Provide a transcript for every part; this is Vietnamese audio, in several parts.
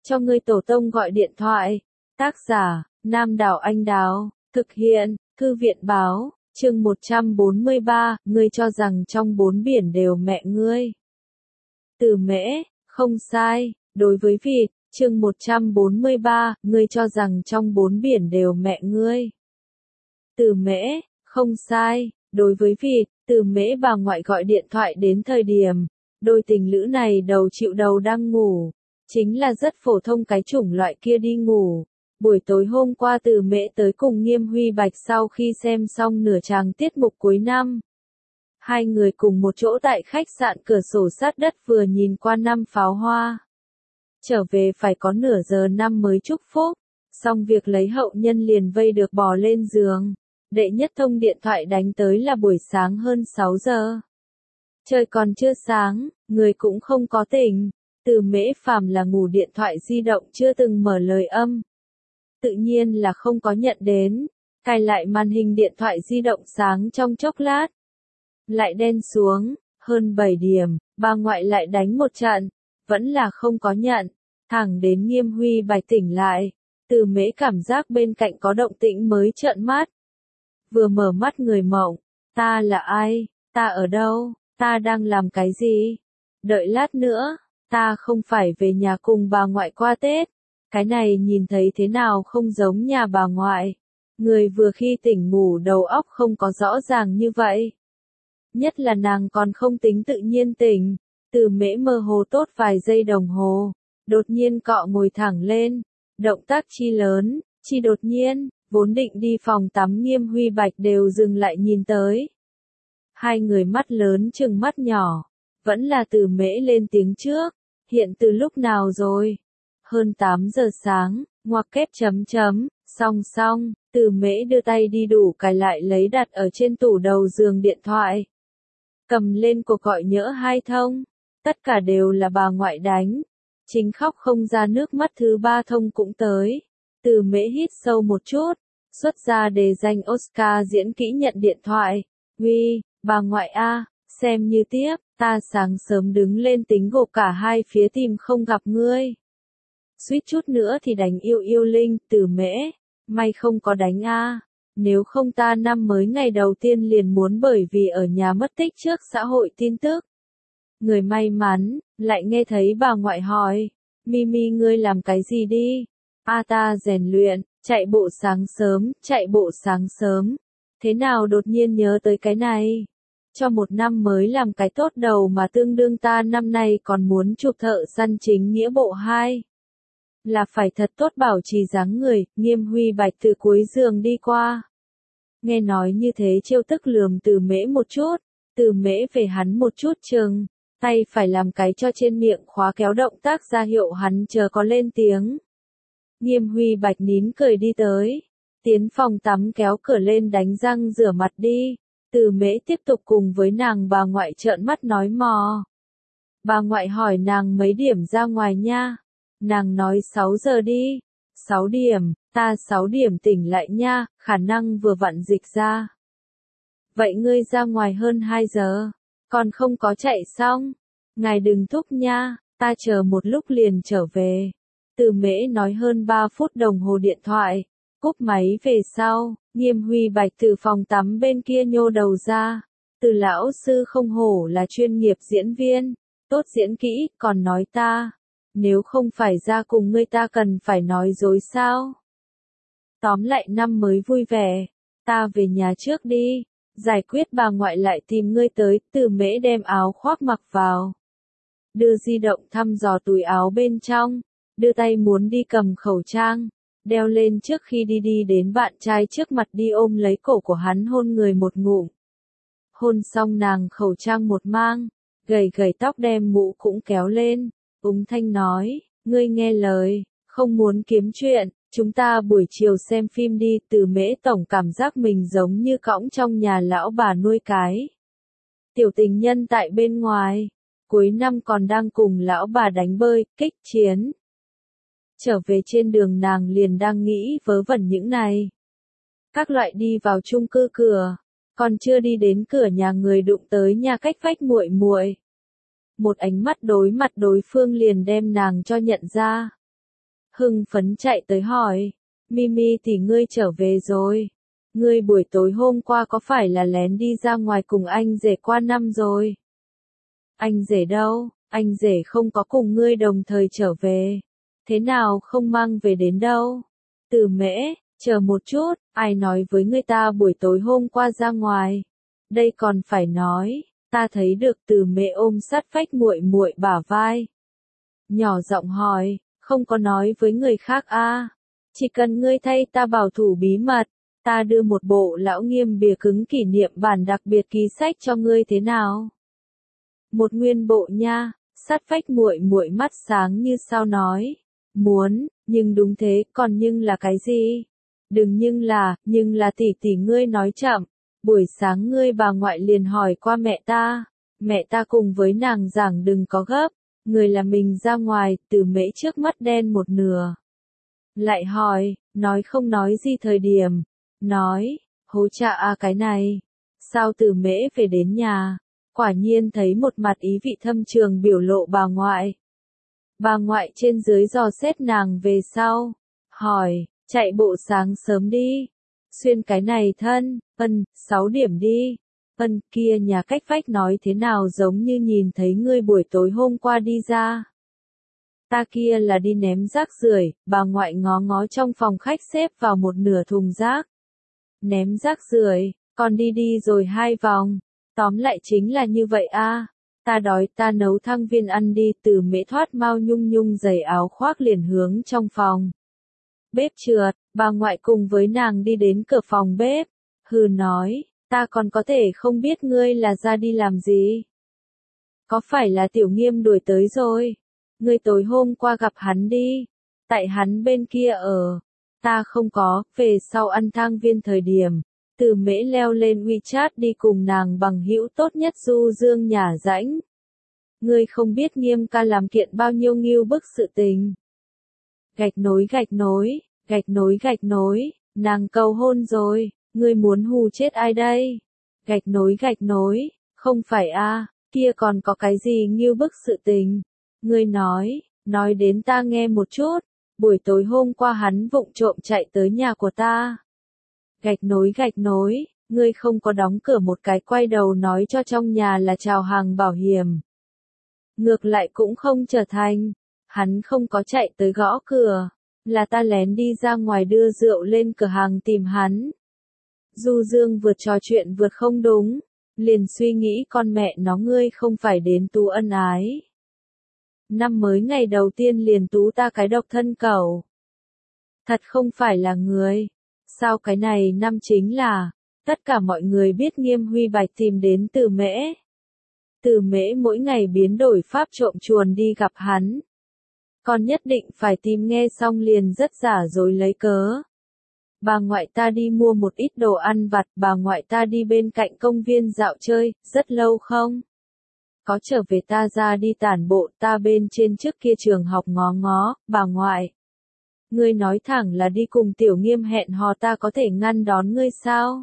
cho ngươi tổ tông gọi điện thoại. Tác giả, Nam Đảo Anh Đào, thực hiện, Thư viện Báo, chương 143, ngươi cho rằng trong bốn biển đều mẹ ngươi. Từ Mễ, không sai, đối với vịt, chương 143, ngươi cho rằng trong bốn biển đều mẹ ngươi. Từ Mễ, không sai, đối với vịt, Từ Mễ bà ngoại gọi điện thoại đến thời điểm, đôi tình lữ này đầu chịu đầu đang ngủ, chính là rất phổ thông cái chủng loại kia đi ngủ. Buổi tối hôm qua Từ Mễ tới cùng Nghiêm Huy Bạch sau khi xem xong nửa tràng tiết mục cuối năm. Hai người cùng một chỗ tại khách sạn cửa sổ sát đất vừa nhìn qua năm pháo hoa. Trở về phải có nửa giờ năm mới chúc phúc, xong việc lấy hậu nhân liền vây được bò lên giường. Đệ nhất thông điện thoại đánh tới là buổi sáng hơn 6 giờ. Trời còn chưa sáng, người cũng không có tỉnh. Từ Mễ phàm là ngủ điện thoại di động chưa từng mở lời âm. Tự nhiên là không có nhận đến. Cài lại màn hình điện thoại di động sáng trong chốc lát. Lại đen xuống, hơn 7 điểm, bà ngoại lại đánh một trận. Vẫn là không có nhận. Thẳng đến Nghiêm Huy Bạch tỉnh lại. Từ Mễ cảm giác bên cạnh có động tĩnh mới trợn mắt. Vừa mở mắt người mộng. Ta là ai? Ta ở đâu? Ta đang làm cái gì? Đợi lát nữa, ta không phải về nhà cùng bà ngoại qua Tết. Cái này nhìn thấy thế nào không giống nhà bà ngoại. Người vừa khi tỉnh ngủ đầu óc không có rõ ràng như vậy. Nhất là nàng còn không tính tự nhiên tỉnh. Từ Mễ mơ hồ tốt vài giây đồng hồ. Đột nhiên cọ ngồi thẳng lên. Động tác chi lớn, chi đột nhiên, vốn định đi phòng tắm Nghiêm Huy Bạch đều dừng lại nhìn tới. Hai người mắt lớn chừng mắt nhỏ. Vẫn là Từ Mễ lên tiếng trước. Hiện từ lúc nào rồi? Hơn 8 giờ sáng, ngoặc kép chấm chấm, song, Từ Mễ đưa tay đi đủ cài lại lấy đặt ở trên tủ đầu giường điện thoại. Cầm lên cuộc gọi nhỡ 2 thông. Tất cả đều là bà ngoại đánh. Chính khóc không ra nước mắt thứ 3 thông cũng tới. Từ Mễ hít sâu một chút. Xuất ra đề danh Oscar diễn kỹ nhận điện thoại. Uy, bà ngoại a, xem như tiếp, ta sáng sớm đứng lên tính gộp cả hai phía tìm không gặp ngươi. Suýt chút nữa thì đánh yêu yêu linh, Từ Mễ, may không có đánh a. Nếu không ta năm mới ngày đầu tiên liền muốn bởi vì ở nhà mất tích trước xã hội tin tức. Người may mắn, lại nghe thấy bà ngoại hỏi, Mimi ngươi làm cái gì đi? Ta rèn luyện, chạy bộ sáng sớm. Thế nào đột nhiên nhớ tới cái này? Cho một năm mới làm cái tốt đầu mà tương đương ta năm nay còn muốn chụp thợ săn chính nghĩa bộ 2. Là phải thật tốt bảo trì dáng người, Nghiêm Huy Bạch từ cuối giường đi qua. Nghe nói như thế trêu tức lườm Từ Mễ một chút, Từ Mễ về hắn một chút chừng, tay phải làm cái cho trên miệng khóa kéo động tác ra hiệu hắn chờ có lên tiếng. Nghiêm Huy Bạch nín cười đi tới, tiến phòng tắm kéo cửa lên đánh răng rửa mặt đi. Từ Mễ tiếp tục cùng với nàng bà ngoại trợn mắt nói mò. Bà ngoại hỏi nàng mấy điểm ra ngoài nha. Nàng nói 6 giờ đi. 6 điểm, ta 6 điểm tỉnh lại nha, khả năng vừa vặn dịch ra. Vậy ngươi ra ngoài hơn 2 giờ, còn không có chạy xong. Ngài đừng thúc nha, ta chờ một lúc liền trở về. Từ Mễ nói hơn 3 phút đồng hồ điện thoại. Cúp máy về sau, Nghiêm Huy Bạch từ phòng tắm bên kia nhô đầu ra. Từ lão sư không hổ là chuyên nghiệp diễn viên, tốt diễn kỹ, còn nói ta. Nếu không phải ra cùng ngươi ta cần phải nói dối sao? Tóm lại năm mới vui vẻ, ta về nhà trước đi, giải quyết bà ngoại lại tìm ngươi tới, Từ Mễ đem áo khoác mặc vào. Đưa di động thăm dò túi áo bên trong, đưa tay muốn đi cầm khẩu trang. Đeo lên trước khi đi đến bạn trai trước mặt đi ôm lấy cổ của hắn hôn người một ngụm. Hôn xong nàng khẩu trang một mang, gầy tóc đem mũ cũng kéo lên, úng thanh nói, ngươi nghe lời, không muốn kiếm chuyện, chúng ta buổi chiều xem phim đi. Từ Mễ tổng cảm giác mình giống như cõng trong nhà lão bà nuôi cái. Tiểu tình nhân tại bên ngoài, cuối năm còn đang cùng lão bà đánh bơi, kích chiến. Trở về trên đường nàng liền đang nghĩ vớ vẩn những này. Các loại đi vào chung cư cửa, còn chưa đi đến cửa nhà người đụng tới nhà cách vách muội muội. Một ánh mắt đối mặt đối phương liền đem nàng cho nhận ra. hưng phấn chạy tới hỏi, Mimi thì ngươi trở về rồi. Ngươi buổi tối hôm qua có phải là lén đi ra ngoài cùng anh rể qua năm rồi? Anh rể đâu? Anh rể không có cùng ngươi đồng thời trở về. Thế nào không mang về đến đâu? Từ Mễ, chờ một chút, ai nói với người ta buổi tối hôm qua ra ngoài? Đây còn phải nói, ta thấy được Từ Mễ ôm sát vách muội muội bả vai. Nhỏ giọng hỏi, không có nói với người khác à? Chỉ cần ngươi thay ta bảo thủ bí mật, ta đưa một bộ lão nghiêm bìa cứng kỷ niệm bản đặc biệt ký sách cho ngươi thế nào? Một nguyên bộ nha, sát vách muội muội mắt sáng như sao nói. Muốn, nhưng đúng thế, còn nhưng là cái gì? Đừng nhưng là tỷ tỷ ngươi nói chậm. Buổi sáng ngươi bà ngoại liền hỏi qua mẹ ta cùng với nàng giảng đừng có gấp, người là mình ra ngoài, Từ Mễ trước mắt đen một nửa. Lại hỏi, nói không nói gì thời điểm, nói, hố cha à cái này, sao Từ Mễ về đến nhà, quả nhiên thấy một mặt ý vị thâm trường biểu lộ bà ngoại. Bà ngoại trên dưới dò xét nàng về sau, hỏi, chạy bộ sáng sớm đi, xuyên cái này thân, 6 điểm đi, kia nhà cách vách nói thế nào giống như nhìn thấy ngươi buổi tối hôm qua đi ra. Ta kia là đi ném rác rưởi, bà ngoại ngó ngó trong phòng khách xếp vào một nửa thùng rác. Ném rác rưởi, còn đi rồi 2 vòng, tóm lại chính là như vậy a. Ta đói, ta nấu thang viên ăn đi. Từ Mễ thoát mau nhung nhung giày áo khoác liền hướng trong phòng bếp trượt, bà ngoại cùng với nàng đi đến cửa phòng bếp, hừ nói, ta còn có thể không biết ngươi là ra đi làm gì. Có phải là Tiểu Nghiêm đuổi tới rồi? Ngươi tối hôm qua gặp hắn đi, tại hắn bên kia ở, ta không có, về sau ăn thang viên thời điểm. Từ Mễ leo lên WeChat đi cùng nàng bằng hữu tốt nhất Du Dương nhả rãnh. Ngươi không biết Nghiêm ca làm kiện bao nhiêu ngưu bức sự tình. Gạch nối, nàng cầu hôn rồi, ngươi muốn hù chết ai đây? Gạch nối, không phải a, kia còn có cái gì ngưu bức sự tình? Ngươi nói đến ta nghe một chút, buổi tối hôm qua hắn vụng trộm chạy tới nhà của ta. Gạch nối, ngươi không có đóng cửa một cái quay đầu nói cho trong nhà là chào hàng bảo hiểm. Ngược lại cũng không trở thành, hắn không có chạy tới gõ cửa, là ta lén đi ra ngoài đưa rượu lên cửa hàng tìm hắn. Du Dương vừa trò chuyện vừa không đúng, liền suy nghĩ con mẹ nó ngươi không phải đến tú ân ái. Năm mới ngày đầu tiên liền tú ta cái độc thân cẩu. Thật không phải là người. Sao cái này năm chính là, tất cả mọi người biết Nghiêm Huy Bạch tìm đến Từ Mễ. Từ Mễ mỗi ngày biến đổi pháp trộm chuồn đi gặp hắn. Còn nhất định phải tìm nghe xong liền rất giả dối lấy cớ. Bà ngoại ta đi mua một ít đồ ăn vặt, bà ngoại ta đi bên cạnh công viên dạo chơi, rất lâu không? Có trở về ta ra đi tản bộ, ta bên trên trước kia trường học ngó ngó, bà ngoại. Ngươi nói thẳng là đi cùng Tiểu Nghiêm hẹn hò, ta có thể ngăn đón ngươi sao?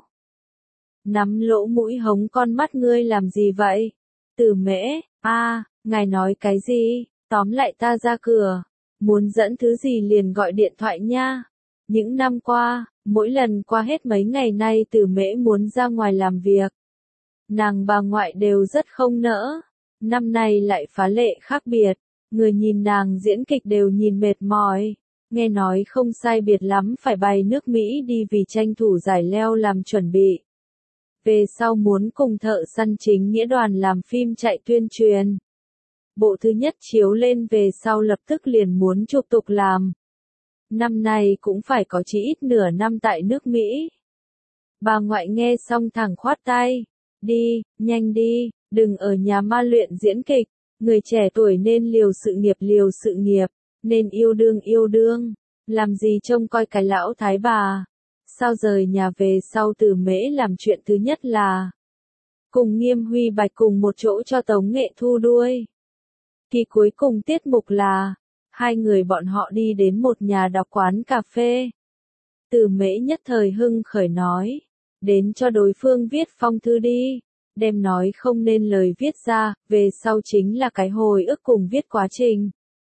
Nắm lỗ mũi hống con mắt ngươi làm gì vậy? Từ Mễ, ngài nói cái gì? Tóm lại ta ra cửa, muốn dẫn thứ gì liền gọi điện thoại nha. Những năm qua, mỗi lần qua hết mấy ngày nay Từ Mễ muốn ra ngoài làm việc, nàng bà ngoại đều rất không nỡ. Năm nay lại phá lệ khác biệt, người nhìn nàng diễn kịch đều nhìn mệt mỏi. Nghe nói không sai biệt lắm phải bay nước Mỹ đi vì tranh thủ giải leo làm chuẩn bị. Về sau muốn cùng Thợ Săn Chính Nghĩa đoàn làm phim chạy tuyên truyền. Bộ thứ nhất chiếu lên về sau lập tức liền muốn chụp tục làm. Năm nay cũng phải có chỉ ít nửa năm tại nước Mỹ. Bà ngoại nghe xong thẳng khoát tay. Đi, nhanh đi, đừng ở nhà ma luyện diễn kịch. Người trẻ tuổi nên liều sự nghiệp, nên yêu đương. Làm gì trông coi cái lão thái bà. Sao rời nhà về sau Từ Mễ làm chuyện thứ nhất là cùng Nghiêm Huy Bạch cùng một chỗ cho Tống Nghệ Thu đuôi. Kỳ cuối cùng tiết mục là hai người bọn họ đi đến một nhà đọc quán cà phê. Từ Mễ nhất thời hưng khởi nói, đến cho đối phương viết phong thư đi, đem nói không nên lời viết ra, về sau chính là cái hồi ức cùng viết quá trình.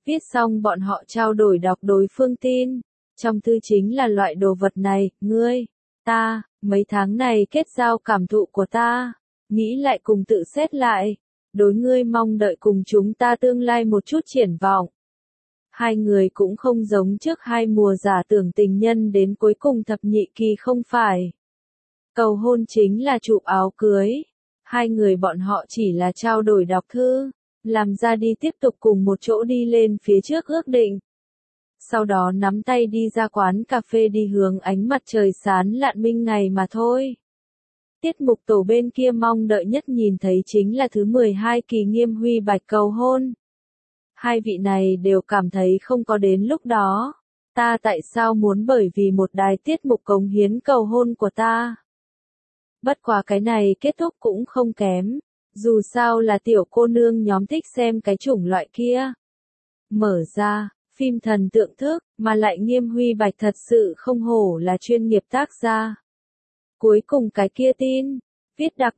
Viết xong bọn họ trao đổi đọc đối phương tin. Trong thư chính là loại đồ vật này, ngươi, ta, mấy tháng này kết giao cảm thụ của ta, nghĩ lại cùng tự xét lại, đối ngươi mong đợi cùng chúng ta tương lai một chút triển vọng. Hai người cũng không giống trước hai mùa giả tưởng tình nhân đến cuối cùng thập nhị kỳ không phải. Cầu hôn chính là chụp áo cưới. Hai người bọn họ chỉ là trao đổi đọc thư, làm ra đi tiếp tục cùng một chỗ đi lên phía trước ước định. Sau đó nắm tay đi ra quán cà phê đi hướng ánh mặt trời sáng lạn minh ngày mà thôi. Tiết mục tổ bên kia mong đợi nhất nhìn thấy chính là thứ 12 kỳ Nghiêm Huy Bạch cầu hôn. Hai vị này đều cảm thấy không có đến lúc đó. Ta tại sao muốn bởi vì một đài tiết mục cống hiến cầu hôn của ta? Bất quá cái này kết thúc cũng không kém. Dù sao là tiểu cô nương nhóm thích xem cái chủng loại kia. Mở ra, phim thần tượng thức, mà lại Nghiêm Huy Bạch thật sự không hổ là chuyên nghiệp tác gia. Cuối cùng cái kia tin, viết đặc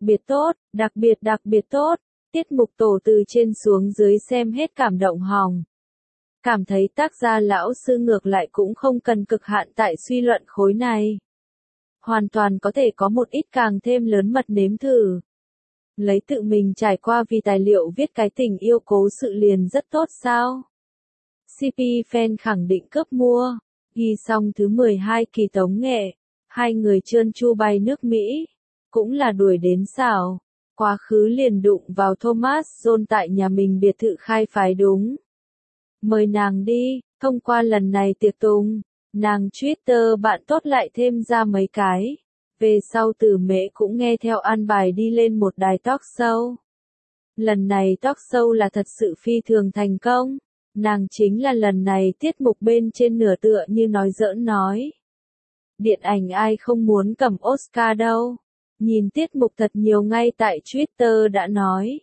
biệt tốt, tiết mục tổ từ trên xuống dưới xem hết cảm động hòng. Cảm thấy tác gia lão sư ngược lại cũng không cần cực hạn tại suy luận khối này. Hoàn toàn có thể có một ít càng thêm lớn mật nếm thử. Lấy tự mình trải qua vì tài liệu viết cái tình yêu cố sự liền rất tốt sao? CP fan khẳng định cướp mua, ghi xong thứ 12 kỳ tống nghệ, hai người trơn tru bay nước Mỹ, cũng là đuổi đến xảo, quá khứ liền đụng vào Thomas John tại nhà mình biệt thự khai phái đúng. Mời nàng đi, thông qua lần này tiệc tùng, nàng Twitter bạn tốt lại thêm ra mấy cái. Về sau Từ Mễ cũng nghe theo an bài đi lên một đài talk show. Lần này talk show là thật sự phi thường thành công. Nàng chính là lần này tiết mục bên trên nửa tựa như nói giỡn nói. Điện ảnh ai không muốn cầm Oscar đâu. Nhìn tiết mục thật nhiều ngay tại Twitter đã nói.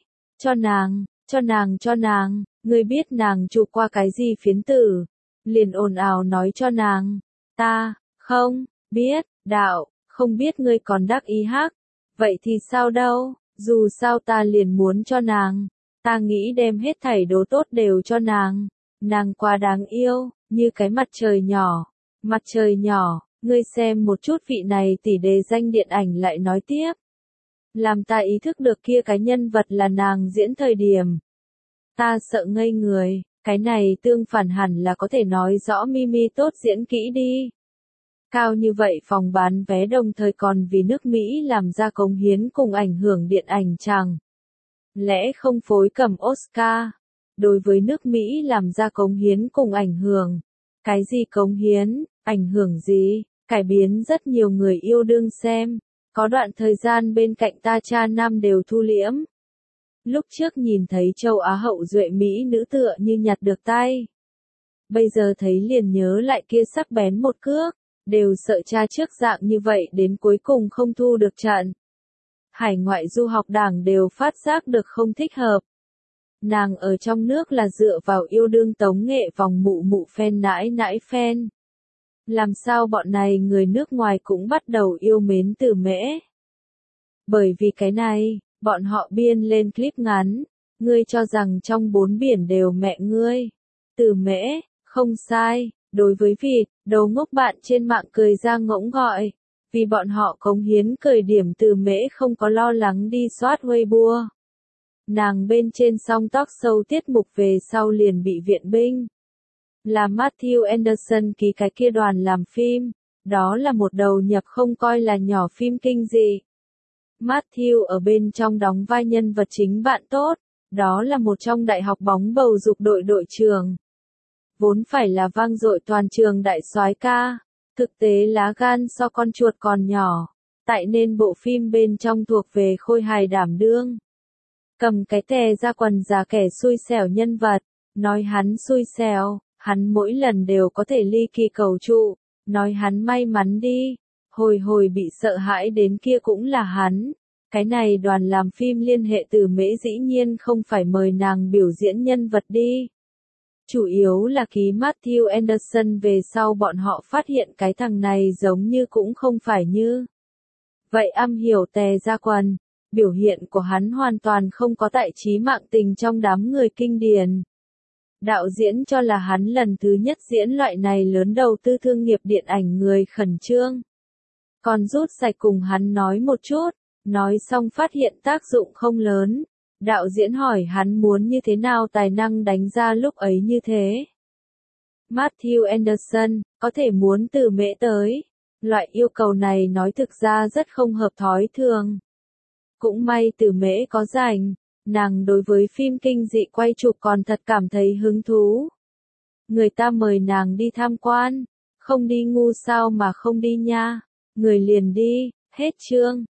Cho nàng, ngươi biết nàng chụp qua cái gì phiến tử. Liền ồn ào nói cho nàng. Ta, không, biết, đạo. Không biết ngươi còn đắc ý hắc. Vậy thì sao đâu, dù sao ta liền muốn cho nàng. Ta nghĩ đem hết thảy đồ tốt đều cho nàng. Nàng quá đáng yêu, như cái mặt trời nhỏ. Mặt trời nhỏ, ngươi xem một chút vị này tỷ đề danh điện ảnh lại nói tiếp. Làm ta ý thức được kia cái nhân vật là nàng diễn thời điểm. Ta sợ ngây người, cái này tương phản hẳn là có thể nói rõ Mimi tốt diễn kỹ đi. Cao như vậy phòng bán vé đồng thời còn vì nước Mỹ làm ra cống hiến cùng ảnh hưởng điện ảnh chẳng. Lẽ không phối cầm Oscar. Đối với nước Mỹ làm ra cống hiến cùng ảnh hưởng. Cái gì cống hiến, ảnh hưởng gì, cải biến rất nhiều người yêu đương xem. Có đoạn thời gian bên cạnh ta cha nam đều thu liễm. Lúc trước nhìn thấy châu Á hậu duệ Mỹ nữ tựa như nhặt được tay. Bây giờ thấy liền nhớ lại kia sắc bén một cước. Đều sợ cha trước dạng như vậy đến cuối cùng không thu được trận. Hải ngoại du học đảng đều phát giác được không thích hợp. Nàng ở trong nước là dựa vào yêu đương tống nghệ vòng mụ mụ fan nãi nãi fan. Làm sao bọn này người nước ngoài cũng bắt đầu yêu mến Từ Mễ. Bởi vì cái này, bọn họ biên lên clip ngắn. Ngươi cho rằng trong 4 biển đều mẹ ngươi. Từ Mễ, không sai. Đối với vịt, đầu ngốc bạn trên mạng cười ra ngỗng gọi. Vì bọn họ cống hiến cười điểm Từ Mễ không có lo lắng đi soát Weibo. Nàng bên trên song talk show tiết mục về sau liền bị viện binh. Là Matthew Anderson ký cái kia đoàn làm phim. Đó là một đầu nhập không coi là nhỏ phim kinh dị. Matthew ở bên trong đóng vai nhân vật chính bạn tốt. Đó là một trong đại học bóng bầu dục đội đội trưởng. Vốn phải là vang dội toàn trường đại soái ca, thực tế lá gan so con chuột còn nhỏ, tại nên bộ phim bên trong thuộc về khôi hài đảm đương. Cầm cái tè ra quần giả kẻ xui xẻo nhân vật, nói hắn xui xẻo, hắn mỗi lần đều có thể ly kỳ cầu trụ, nói hắn may mắn đi, hồi hồi bị sợ hãi đến kia cũng là hắn. Cái này đoàn làm phim liên hệ Từ Mễ dĩ nhiên không phải mời nàng biểu diễn nhân vật đi. Chủ yếu là ký Matthew Anderson về sau bọn họ phát hiện cái thằng này giống như cũng không phải như. Vậy am hiểu tè ra quần, biểu hiện của hắn hoàn toàn không có tại trí mạng tình trong đám người kinh điển. Đạo diễn cho là hắn lần thứ nhất diễn loại này lớn đầu tư thương nghiệp điện ảnh, người khẩn trương. Còn rút sạch cùng hắn nói một chút, nói xong phát hiện tác dụng không lớn. Đạo diễn hỏi hắn muốn như thế nào tài năng đánh ra lúc ấy như thế. Matthew Anderson, có thể muốn từ Mễ tới. Loại yêu cầu này nói thực ra rất không hợp thói thường. Cũng may từ Mễ có rảnh, nàng đối với phim kinh dị quay chụp còn thật cảm thấy hứng thú. Người ta mời nàng đi tham quan, không đi ngu sao mà không đi nha. Người liền đi, hết chương.